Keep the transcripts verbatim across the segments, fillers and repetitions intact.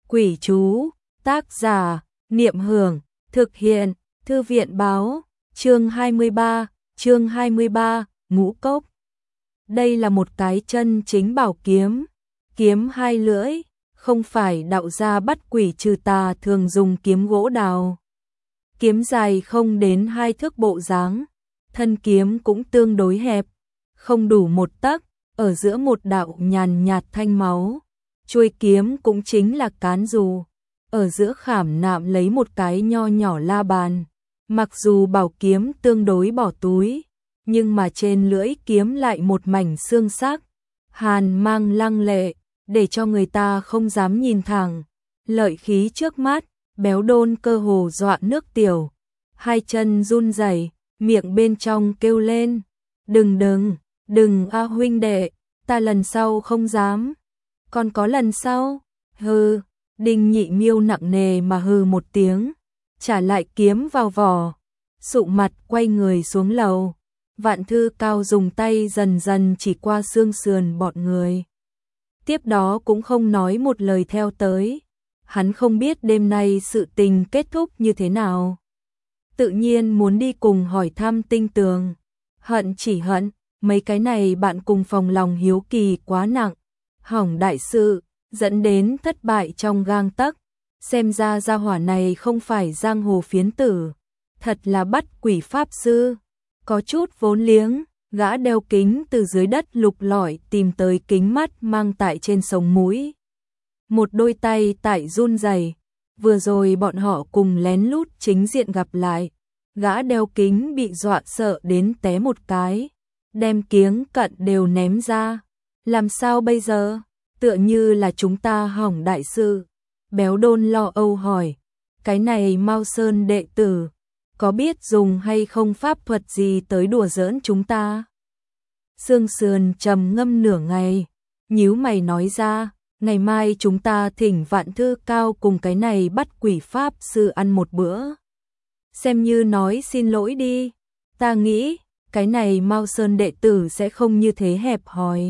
Quỷ chú, tác giả, Niệm Hưởng, thực hiện, Thư viện báo, chương hai mươi ba, chương hai mươi ba, Ngũ Cốc. Đây là một cái chân chính bảo kiếm, kiếm hai lưỡi, không phải đạo gia bắt quỷ trừ tà thường dùng kiếm gỗ đào. Kiếm dài không đến hai thước bộ dáng, thân kiếm cũng tương đối hẹp, không đủ một tấc, ở giữa một đạo nhàn nhạt thanh máu. Chuôi kiếm cũng chính là cán dù, ở giữa khảm nạm lấy một cái nho nhỏ la bàn. Mặc dù bảo kiếm tương đối bỏ túi, nhưng mà trên lưỡi kiếm lại một mảnh xương sắc, hàn mang lăng lệ, để cho người ta không dám nhìn thẳng. Lợi khí trước mắt, Béo Đôn cơ hồ dọa nước tiểu, hai chân run rẩy, miệng bên trong kêu lên, "Đừng đừng, đừng a huynh đệ, ta lần sau không dám." "Còn có lần sau?" "Hừ." Đinh Nhị Miêu nặng nề mà hừ một tiếng, trả lại kiếm vào vỏ, sụ mặt quay người xuống lầu. Vạn Thư Cao dùng tay dần dần chỉ qua xương sườn bọn người, tiếp đó cũng không nói một lời theo tới. Hắn không biết đêm nay sự tình kết thúc như thế nào, tự nhiên muốn đi cùng hỏi thăm Tinh Tường. Hận chỉ hận, mấy cái này bạn cùng phòng lòng hiếu kỳ quá nặng, hỏng đại sự, dẫn đến thất bại trong gang tấc. Xem ra gia hỏa này không phải giang hồ phiến tử, thật là bắt quỷ pháp sư. Có chút vốn liếng, gã đeo kính từ dưới đất lục lọi tìm tới kính mắt mang tại trên sống mũi. Một đôi tay tại run rẩy. Vừa rồi bọn họ cùng lén lút chính diện gặp lại, gã đeo kính bị dọa sợ đến té một cái, đem kiếng cận đều ném ra. Làm sao bây giờ? Tựa như là chúng ta hỏng đại sự. Béo Đôn lo âu hỏi, cái này Mao Sơn đệ tử, có biết dùng hay không pháp thuật gì tới đùa giỡn chúng ta? Sương Sườn trầm ngâm nửa ngày, nhíu mày nói ra, ngày mai chúng ta thỉnh Vạn Thư Cao cùng cái này bắt quỷ pháp sư ăn một bữa. Xem như nói xin lỗi đi, ta nghĩ, cái này Mao Sơn đệ tử sẽ không như thế hẹp hòi.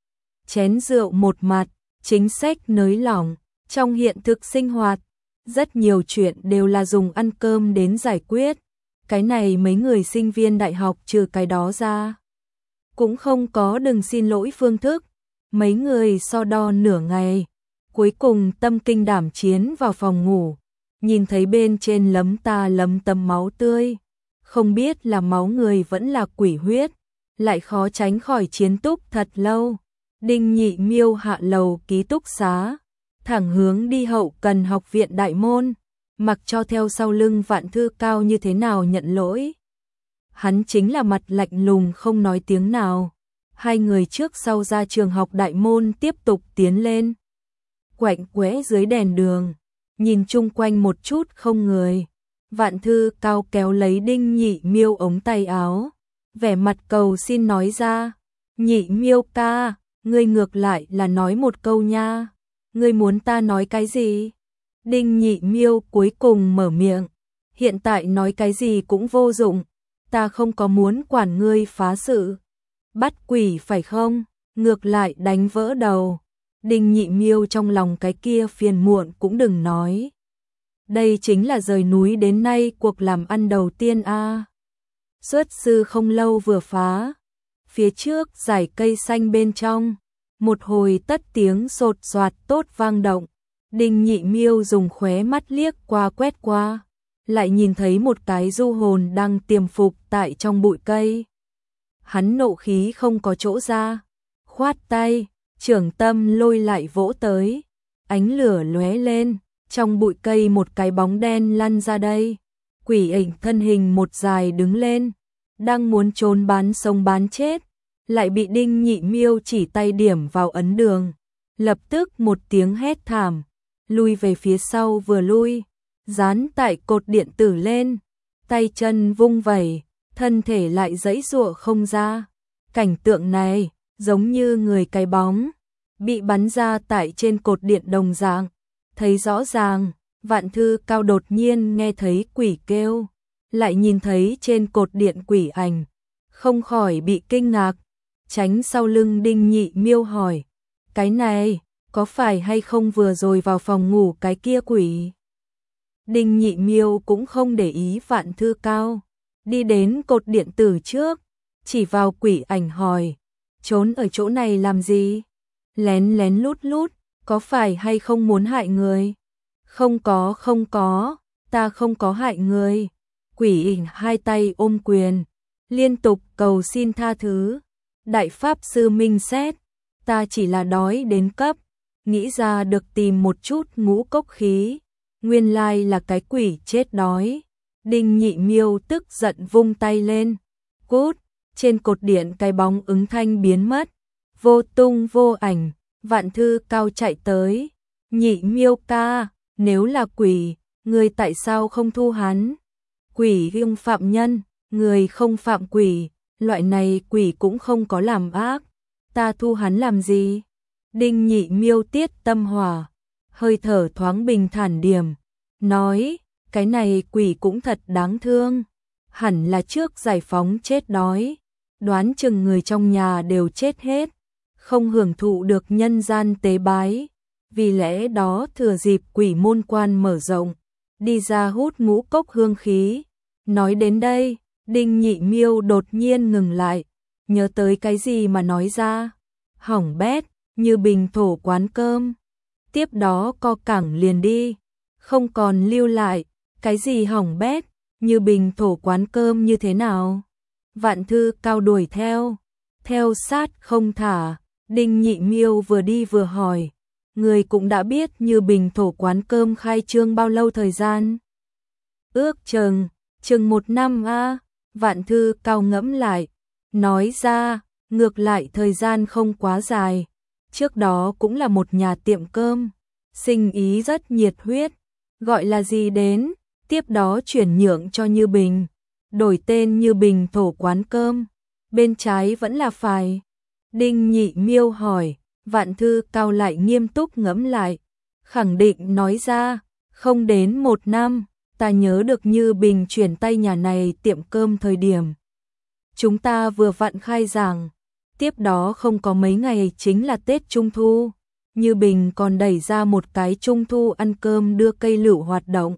Chén rượu một mặt, chính sách nới lỏng, trong hiện thực sinh hoạt, rất nhiều chuyện đều là dùng ăn cơm đến giải quyết. Cái này mấy người sinh viên đại học trừ cái đó ra, cũng không có đừng xin lỗi phương thức. Mấy người so đo nửa ngày, cuối cùng tâm kinh đảm chiến vào phòng ngủ, nhìn thấy bên trên lấm ta lấm tấm máu tươi, không biết là máu người vẫn là quỷ huyết, lại khó tránh khỏi chiến túc thật lâu. Đinh Nhị Miêu hạ lầu ký túc xá, thẳng hướng đi hậu cần học viện đại môn, mặc cho theo sau lưng Vạn Thư Cao như thế nào nhận lỗi. Hắn chính là mặt lạnh lùng không nói tiếng nào. Hai người trước sau ra trường học đại môn tiếp tục tiến lên. Quạnh quẽ dưới đèn đường, nhìn chung quanh một chút không người. Vạn Thư Cao kéo lấy Đinh Nhị Miêu ống tay áo, vẻ mặt cầu xin nói ra, "Nhị Miêu ca, ngươi ngược lại là nói một câu nha. Ngươi muốn ta nói cái gì?" Đinh Nhị Miêu cuối cùng mở miệng, "Hiện tại nói cái gì cũng vô dụng, ta không có muốn quản ngươi phá sự. Bắt quỷ phải không? Ngược lại đánh vỡ đầu." Đinh Nhị Miêu trong lòng cái kia phiền muộn cũng đừng nói. Đây chính là rời núi đến nay cuộc làm ăn đầu tiên a. À. Xuất sư không lâu vừa phá, phía trước dải cây xanh bên trong, một hồi tất tiếng sột soạt tốt vang động. Đinh Nhị Miêu dùng khóe mắt liếc qua quét qua, lại nhìn thấy một cái du hồn đang tiềm phục tại trong bụi cây. Hắn nộ khí không có chỗ ra, khoát tay, trưởng tâm lôi lại vỗ tới, ánh lửa lóe lên, trong bụi cây một cái bóng đen lăn ra đây. Quỷ ảnh thân hình một dài đứng lên, đang muốn trốn bán sống bán chết, lại bị Đinh Nhị Miêu chỉ tay điểm vào ấn đường. Lập tức một tiếng hét thảm, lui về phía sau vừa lui, dán tại cột điện tử lên, tay chân vung vẩy, thân thể lại giãy giụa không ra. Cảnh tượng này giống như người cái bóng bị bắn ra tại trên cột điện đồng dạng. Thấy rõ ràng, Vạn Thư Cao đột nhiên nghe thấy quỷ kêu, lại nhìn thấy trên cột điện quỷ ảnh, không khỏi bị kinh ngạc, tránh sau lưng Đinh Nhị Miêu hỏi, "Cái này, có phải hay không vừa rồi vào phòng ngủ cái kia quỷ? Đinh Nhị Miêu cũng không để ý Vạn Thư Cao, đi đến cột điện tử trước, chỉ vào quỷ ảnh hỏi, trốn ở chỗ này làm gì? Lén lén lút lút, có phải hay không muốn hại người? Không có không có, ta không có hại người. Quỷ ảnh hai tay ôm quyền, liên tục cầu xin tha thứ. Đại Pháp Sư minh xét, ta chỉ là đói đến cấp, nghĩ ra được tìm một chút ngũ cốc khí, nguyên lai là cái quỷ chết đói. Đinh Nhị Miêu tức giận vung tay lên, cút, trên cột điện cái bóng ứng thanh biến mất, vô tung vô ảnh. Vạn Thư Cao chạy tới, Nhị Miêu ca, nếu là quỷ, người tại sao không thu hắn? Quỷ gương phạm nhân, người không phạm quỷ, loại này quỷ cũng không có làm ác, ta thu hắn làm gì? Đinh Nhị Miêu tiết tâm hỏa, hơi thở thoáng bình thản điểm, nói, cái này quỷ cũng thật đáng thương, hẳn là trước giải phóng chết đói, đoán chừng người trong nhà đều chết hết, không hưởng thụ được nhân gian tế bái, vì lẽ đó thừa dịp quỷ môn quan mở rộng, đi ra hút ngũ cốc hương khí. Nói đến đây, Đinh Nhị Miêu đột nhiên ngừng lại, nhớ tới cái gì mà nói ra, hỏng bét, Như Bình thổ quán cơm. Tiếp đó co cẳng liền đi, không còn lưu lại, cái gì hỏng bét, Như Bình thổ quán cơm như thế nào? Vạn Thư Cao đuổi theo, theo sát không thả. Đinh Nhị Miêu vừa đi vừa hỏi, người cũng đã biết Như Bình thổ quán cơm khai trương bao lâu thời gian? Ước chừng, chừng một năm a. Vạn Thư Cao ngẫm lại, nói ra, ngược lại thời gian không quá dài, trước đó cũng là một nhà tiệm cơm, sinh ý rất nhiệt huyết, gọi là gì đến, tiếp đó chuyển nhượng cho Như Bình, đổi tên Như Bình thổ quán cơm, bên trái vẫn là phải. Đinh Nhị Miêu hỏi, Vạn Thư Cao lại nghiêm túc ngẫm lại, khẳng định nói ra, không đến một năm, ta nhớ được Như Bình chuyển tay nhà này tiệm cơm thời điểm. Chúng ta vừa vặn khai giảng, tiếp đó không có mấy ngày chính là Tết Trung Thu, Như Bình còn đẩy ra một cái Trung Thu ăn cơm đưa cây lựu hoạt động.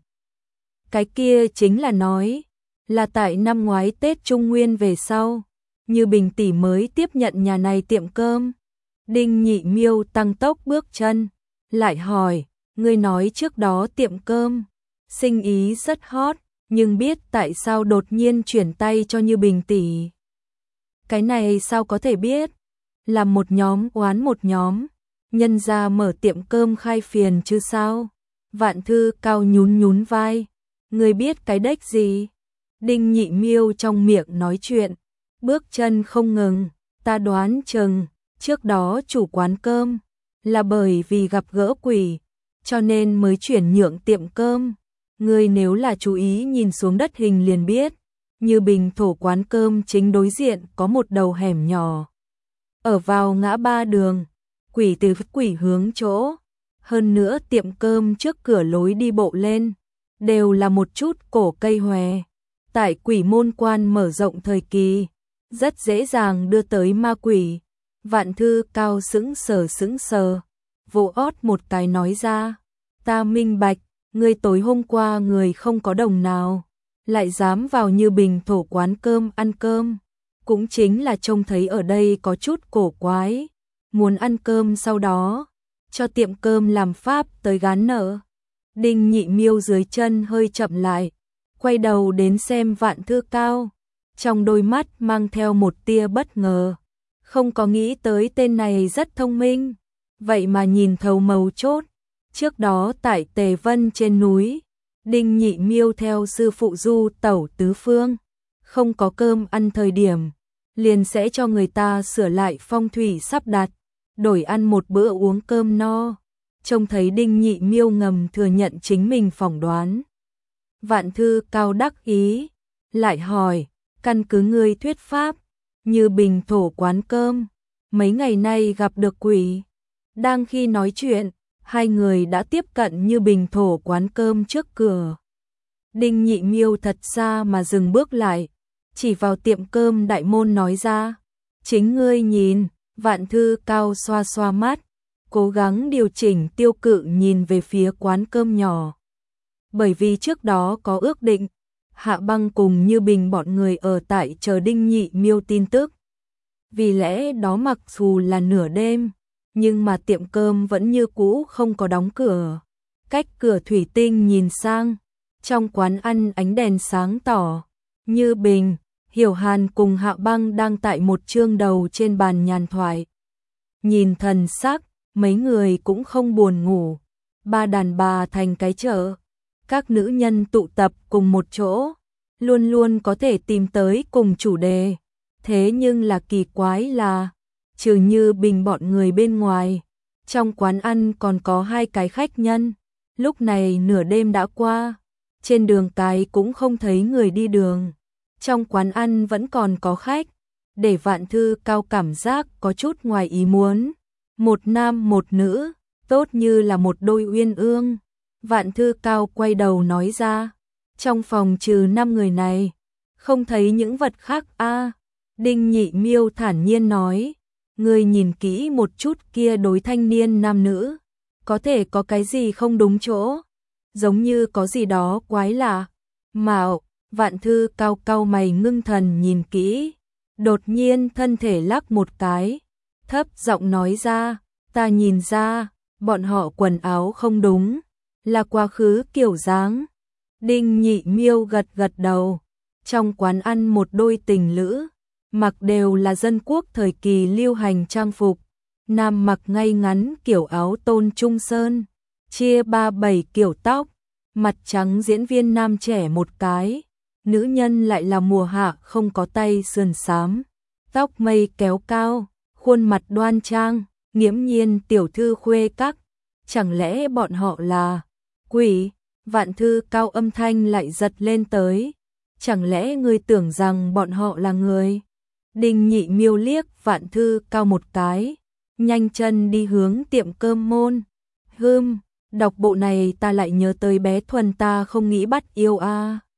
Cái kia chính là nói, là tại năm ngoái Tết Trung Nguyên về sau. Như Bình tỷ mới tiếp nhận nhà này tiệm cơm. Đinh Nhị Miêu tăng tốc bước chân, lại hỏi, ngươi nói trước đó tiệm cơm, sinh ý rất hot, nhưng biết tại sao đột nhiên chuyển tay cho Như Bình tỷ? Cái này sao có thể biết? Làm một nhóm oán một nhóm, nhân ra mở tiệm cơm khai phiền chứ sao? Vạn Thư Cao nhún nhún vai, ngươi biết cái đếch gì? Đinh Nhị Miêu trong miệng nói chuyện, bước chân không ngừng, ta đoán chừng, trước đó chủ quán cơm, là bởi vì gặp gỡ quỷ, cho nên mới chuyển nhượng tiệm cơm. Ngươi nếu là chú ý nhìn xuống đất hình liền biết, Như Bình thổ quán cơm chính đối diện có một đầu hẻm nhỏ. Ở vào ngã ba đường, quỷ từ quỷ hướng chỗ, hơn nữa tiệm cơm trước cửa lối đi bộ lên, đều là một chút cổ cây hòe. Tại quỷ môn quan mở rộng thời kỳ, rất dễ dàng đưa tới ma quỷ. Vạn Thư Cao sững sờ sững sờ, vỗ ót một cái nói ra, ta minh bạch, ngươi tối hôm qua người không có đồng nào, lại dám vào Như Bình thổ quán cơm ăn cơm, cũng chính là trông thấy ở đây có chút cổ quái, muốn ăn cơm sau đó, cho tiệm cơm làm pháp tới gán nợ. Đinh Nhị Miêu dưới chân hơi chậm lại, quay đầu đến xem Vạn Thư Cao, trong đôi mắt mang theo một tia bất ngờ, không có nghĩ tới tên này rất thông minh, vậy mà nhìn thấu mấu chốt. Trước đó tại Tề Vân trên núi, Đinh Nhị Miêu theo sư phụ du tẩu tứ phương, không có cơm ăn thời điểm, liền sẽ cho người ta sửa lại phong thủy sắp đặt, đổi ăn một bữa uống cơm no. Trông thấy Đinh Nhị Miêu ngầm thừa nhận chính mình phỏng đoán. Vạn Thư Cao đắc ý, lại hỏi, căn cứ ngươi thuyết pháp, Như Bình thổ quán cơm, mấy ngày nay gặp được quỷ. Đang khi nói chuyện, hai người đã tiếp cận Như Bình thổ quán cơm trước cửa. Đinh Nhị Miêu thật xa mà dừng bước lại, chỉ vào tiệm cơm đại môn nói ra, chính ngươi nhìn. Vạn Thư Cao xoa xoa mắt, cố gắng điều chỉnh Tiêu Cự nhìn về phía quán cơm nhỏ. Bởi vì trước đó có ước định, Hạ Băng cùng Như Bình bọn người ở tại chờ Đinh Nhị Miêu tin tức. Vì lẽ đó mặc dù là nửa đêm, nhưng mà tiệm cơm vẫn như cũ không có đóng cửa. Cách cửa thủy tinh nhìn sang, trong quán ăn ánh đèn sáng tỏ. Như Bình, Hiểu Hàn cùng Hạ Băng đang tại một chương đầu trên bàn nhàn thoại. Nhìn thần sắc, mấy người cũng không buồn ngủ. Ba đàn bà thành cái chợ. Các nữ nhân tụ tập cùng một chỗ, luôn luôn có thể tìm tới cùng chủ đề. Thế nhưng là kỳ quái là, trừ Như Bình bọn người bên ngoài, trong quán ăn còn có hai cái khách nhân. Lúc này nửa đêm đã qua, trên đường cái cũng không thấy người đi đường. Trong quán ăn vẫn còn có khách, để Vạn Thư Cao cảm giác có chút ngoài ý muốn. Một nam một nữ, tốt như là một đôi uyên ương. Vạn Thư Cao quay đầu nói ra, trong phòng trừ năm người này, không thấy những vật khác a. À, Đinh Nhị Miêu thản nhiên nói, người nhìn kỹ một chút kia đối thanh niên nam nữ, có thể có cái gì không đúng chỗ, giống như có gì đó quái lạ. Mạo, Vạn Thư Cao cau mày ngưng thần nhìn kỹ, đột nhiên thân thể lắc một cái, thấp giọng nói ra, ta nhìn ra, bọn họ quần áo không đúng, là quá khứ kiểu dáng. Đinh Nhị Miêu gật gật đầu, trong quán ăn một đôi tình lữ, mặc đều là dân quốc thời kỳ lưu hành trang phục, nam mặc ngay ngắn kiểu áo tôn trung sơn, chia ba bảy kiểu tóc, mặt trắng diễn viên nam trẻ một cái, nữ nhân lại là mùa hạ không có tay sườn xám, tóc mây kéo cao, khuôn mặt đoan trang, nghiễm nhiên tiểu thư khuê các, chẳng lẽ bọn họ là quỷ? Vạn Thư Cao âm thanh lại giật lên tới, chẳng lẽ ngươi tưởng rằng bọn họ là người? Đinh Nhị Miêu liếc Vạn Thư Cao một cái, nhanh chân đi hướng tiệm cơm môn. Hừm, đọc bộ này ta lại nhớ tới bé Thuần ta không nghĩ bắt yêu a. À.